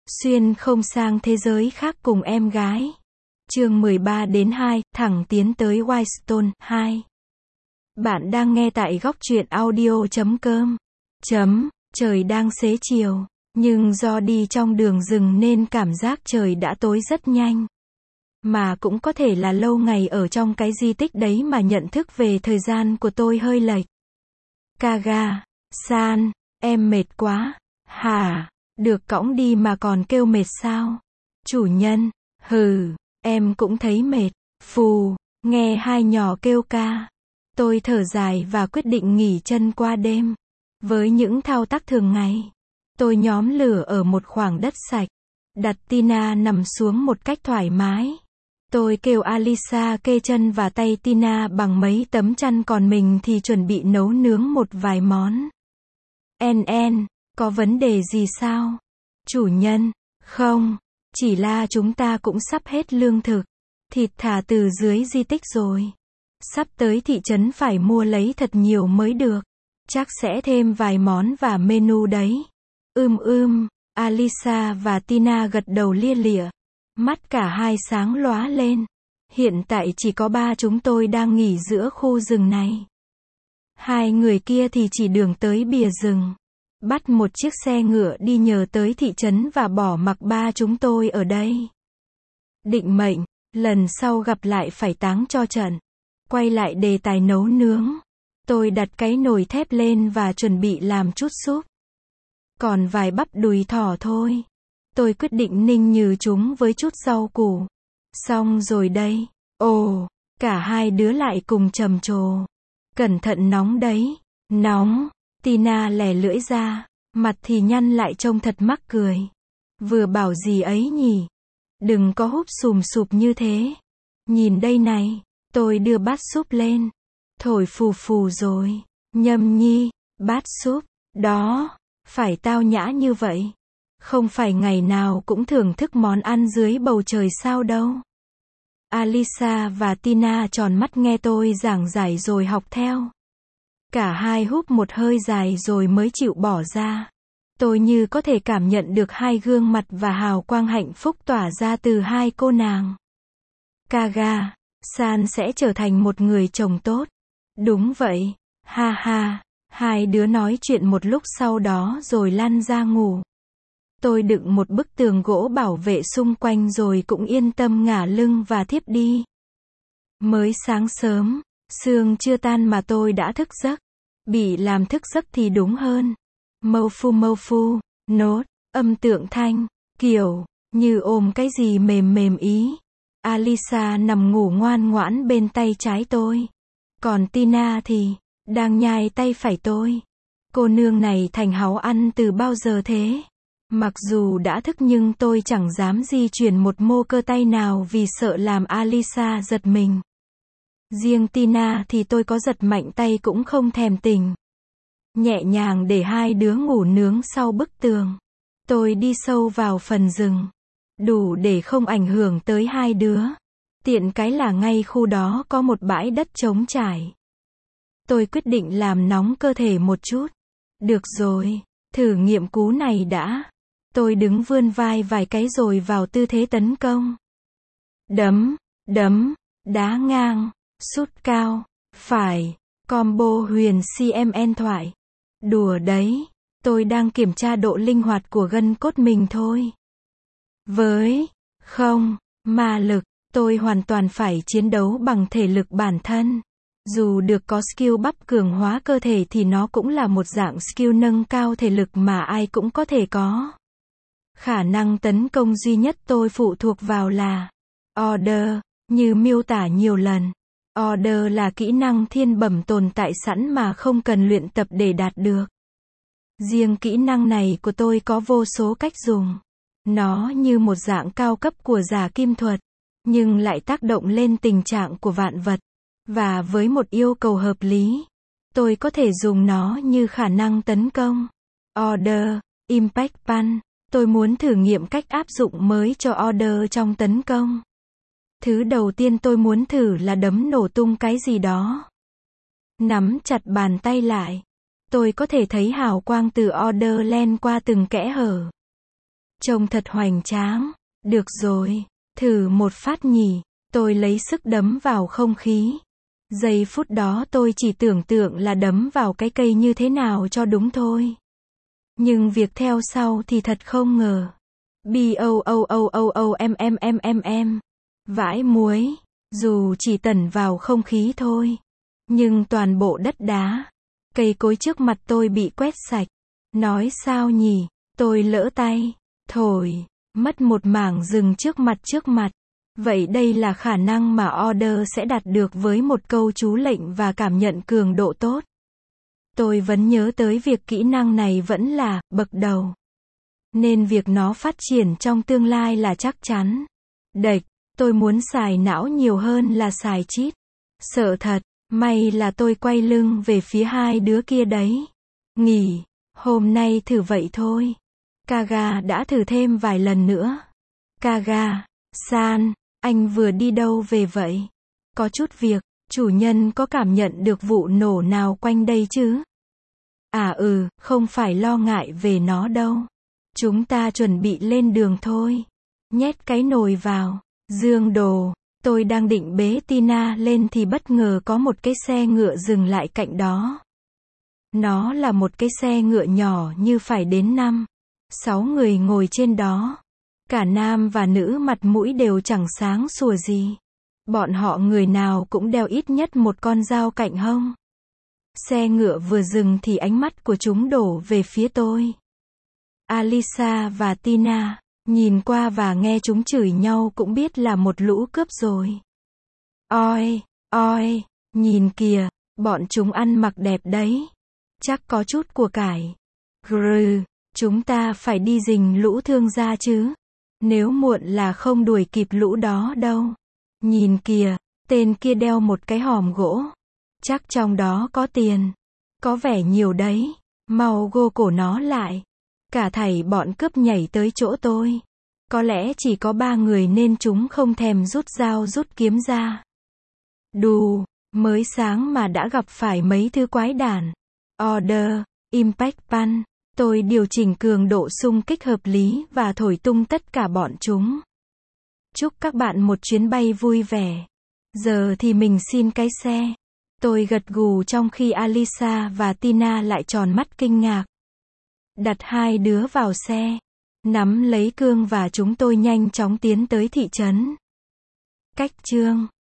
Xuyên không sang thế giới khác cùng em gái. Chương 13 đến 2, thẳng tiến tới Whitestone, 2. Bạn đang nghe tại góc truyện audio.com. Trời đang xế chiều, nhưng do đi trong đường rừng nên cảm giác trời đã tối rất nhanh. Mà cũng có thể là lâu ngày ở trong cái di tích đấy mà nhận thức về thời gian của tôi hơi lệch. Kaga-san, em mệt quá. Hả? Được cõng đi mà còn kêu mệt sao? Chủ nhân, em cũng thấy mệt. Phù, nghe hai nhỏ kêu ca. Tôi thở dài và quyết định nghỉ chân qua đêm. Với những thao tác thường ngày, tôi nhóm lửa ở một khoảng đất sạch. Đặt Tina nằm xuống một cách thoải mái. Tôi kêu Alisa kê chân và tay Tina bằng mấy tấm chăn, còn mình thì chuẩn bị nấu nướng một vài món. Có vấn đề gì sao? Chủ nhân, không, chỉ là chúng ta cũng sắp hết lương thực. Thịt thả từ dưới di tích rồi. Sắp tới thị trấn phải mua lấy thật nhiều mới được. Chắc sẽ thêm vài món vào menu đấy. Alisa và Tina gật đầu lia lịa. Mắt cả hai sáng lóa lên. Hiện tại chỉ có ba chúng tôi đang nghỉ giữa khu rừng này. Hai người kia thì chỉ đường tới bìa rừng. Bắt một chiếc xe ngựa đi nhờ tới thị trấn và bỏ mặc ba chúng tôi ở đây. Định mệnh, lần sau gặp lại phải táng cho trận. Quay lại đề tài nấu nướng. Tôi đặt cái nồi thép lên và chuẩn bị làm chút súp. Còn vài bắp đùi thỏ thôi. Tôi quyết định ninh nhừ chúng với chút rau củ. Xong rồi đây. Ồ, cả hai đứa lại cùng trầm trồ. Cẩn thận nóng đấy. Nóng. Tina lè lưỡi ra. Mặt thì nhăn lại trông thật mắc cười. Vừa bảo gì ấy nhỉ? Đừng có húp sùm sụp như thế. Nhìn đây này. Tôi đưa bát súp lên. Thổi phù phù rồi. Nhâm nhi, bát súp. Đó, phải tao nhã như vậy. Không phải ngày nào cũng thưởng thức món ăn dưới bầu trời sao đâu. Alisa và Tina tròn mắt nghe tôi giảng giải rồi học theo. Cả hai húp một hơi dài rồi mới chịu bỏ ra. Tôi như có thể cảm nhận được hai gương mặt và hào quang hạnh phúc tỏa ra từ hai cô nàng. Kaga-san sẽ trở thành một người chồng tốt. Đúng vậy. Ha ha. Hai đứa nói chuyện một lúc sau đó rồi lăn ra ngủ. Tôi đựng một bức tường gỗ bảo vệ xung quanh rồi cũng yên tâm ngả lưng và thiếp đi. Mới sáng sớm, sương chưa tan mà tôi đã thức giấc. Bị làm thức giấc thì đúng hơn. Mâu phu, nốt, âm tượng thanh, kiểu, như ôm cái gì mềm mềm ý. Alisa nằm ngủ ngoan ngoãn bên tay trái tôi. Còn Tina thì, đang nhai tay phải tôi. Cô nương này thành háu ăn từ bao giờ thế? Mặc dù đã thức nhưng tôi chẳng dám di chuyển một mô cơ tay nào vì sợ làm Alisa giật mình. Riêng Tina thì tôi có giật mạnh tay cũng không thèm tỉnh. Nhẹ nhàng để hai đứa ngủ nướng sau bức tường. Tôi đi sâu vào phần rừng. Đủ để không ảnh hưởng tới hai đứa. Tiện cái là ngay khu đó có một bãi đất trống trải. Tôi quyết định làm nóng cơ thể một chút. Được rồi, thử nghiệm cú này đã. Tôi đứng vươn vai vài cái rồi vào tư thế tấn công. Đấm, đá ngang, sút cao, phải, combo huyền CMN thoại. Đùa đấy, tôi đang kiểm tra độ linh hoạt của gân cốt mình thôi. Với, không, ma lực, tôi hoàn toàn phải chiến đấu bằng thể lực bản thân. Dù được có skill bắp cường hóa cơ thể thì nó cũng là một dạng skill nâng cao thể lực mà ai cũng có thể có. Khả năng tấn công duy nhất tôi phụ thuộc vào là Order, như miêu tả nhiều lần. Order là kỹ năng thiên bẩm tồn tại sẵn mà không cần luyện tập để đạt được. Riêng kỹ năng này của tôi có vô số cách dùng. Nó như một dạng cao cấp của giả kim thuật, nhưng lại tác động lên tình trạng của vạn vật. Và với một yêu cầu hợp lý, tôi có thể dùng nó như khả năng tấn công. Order, Impact Punch. Tôi muốn thử nghiệm cách áp dụng mới cho Order trong tấn công. Thứ đầu tiên tôi muốn thử là đấm nổ tung cái gì đó. Nắm chặt bàn tay lại. Tôi có thể thấy hào quang từ Order len qua từng kẽ hở. Trông thật hoành tráng. Được rồi, thử một phát nhỉ. Tôi lấy sức đấm vào không khí. Giây phút đó tôi chỉ tưởng tượng là đấm vào cái cây như thế nào cho đúng thôi. Nhưng việc theo sau thì thật không ngờ. Em. Vãi muối. Dù chỉ tẩn vào không khí thôi. Nhưng toàn bộ đất đá, cây cối trước mặt tôi bị quét sạch. Nói sao nhỉ? Tôi lỡ tay. Thổi. Mất một mảng rừng trước mặt. Vậy đây là khả năng mà Order sẽ đạt được với một câu chú lệnh và cảm nhận cường độ tốt. Tôi vẫn nhớ tới việc kỹ năng này vẫn là bậc đầu. Nên việc nó phát triển trong tương lai là chắc chắn. Đệch, tôi muốn xài não nhiều hơn là xài cheat. Sợ thật, may là tôi quay lưng về phía hai đứa kia đấy. Nghỉ, hôm nay thử vậy thôi. Kaga đã thử thêm vài lần nữa. Kaga-san, anh vừa đi đâu về vậy? Có chút việc, chủ nhân có cảm nhận được vụ nổ nào quanh đây chứ? Không phải lo ngại về nó đâu. Chúng ta chuẩn bị lên đường thôi. Nhét cái nồi vào. Dương đồ. Tôi đang định bế Tina lên thì bất ngờ có một cái xe ngựa dừng lại cạnh đó. Nó là một cái xe ngựa nhỏ như phải đến 5-6 người ngồi trên đó. Cả nam và nữ mặt mũi đều chẳng sáng sủa gì. Bọn họ người nào cũng đeo ít nhất một con dao cạnh hông. Xe ngựa vừa dừng thì ánh mắt của chúng đổ về phía tôi. Alisa và Tina, nhìn qua và nghe chúng chửi nhau cũng biết là một lũ cướp rồi. Oi, nhìn kìa, bọn chúng ăn mặc đẹp đấy. Chắc có chút của cải. Chúng ta phải đi rình lũ thương gia chứ. Nếu muộn là không đuổi kịp lũ đó đâu. Nhìn kìa, tên kia đeo một cái hòm gỗ. Chắc trong đó có tiền. Có vẻ nhiều đấy. Mau gô cổ nó lại. Cả thảy bọn cướp nhảy tới chỗ tôi. Có lẽ chỉ có 3 người nên chúng không thèm rút dao rút kiếm ra. Đù, mới sáng mà đã gặp phải mấy thứ quái đản. Order, Impact Punch. Tôi điều chỉnh cường độ xung kích hợp lý và thổi tung tất cả bọn chúng. Chúc các bạn một chuyến bay vui vẻ. Giờ thì mình xin cái xe. Tôi gật gù trong khi Alisa và Tina lại tròn mắt kinh ngạc. Đặt hai đứa vào xe. Nắm lấy cương và chúng tôi nhanh chóng tiến tới thị trấn. Cách chương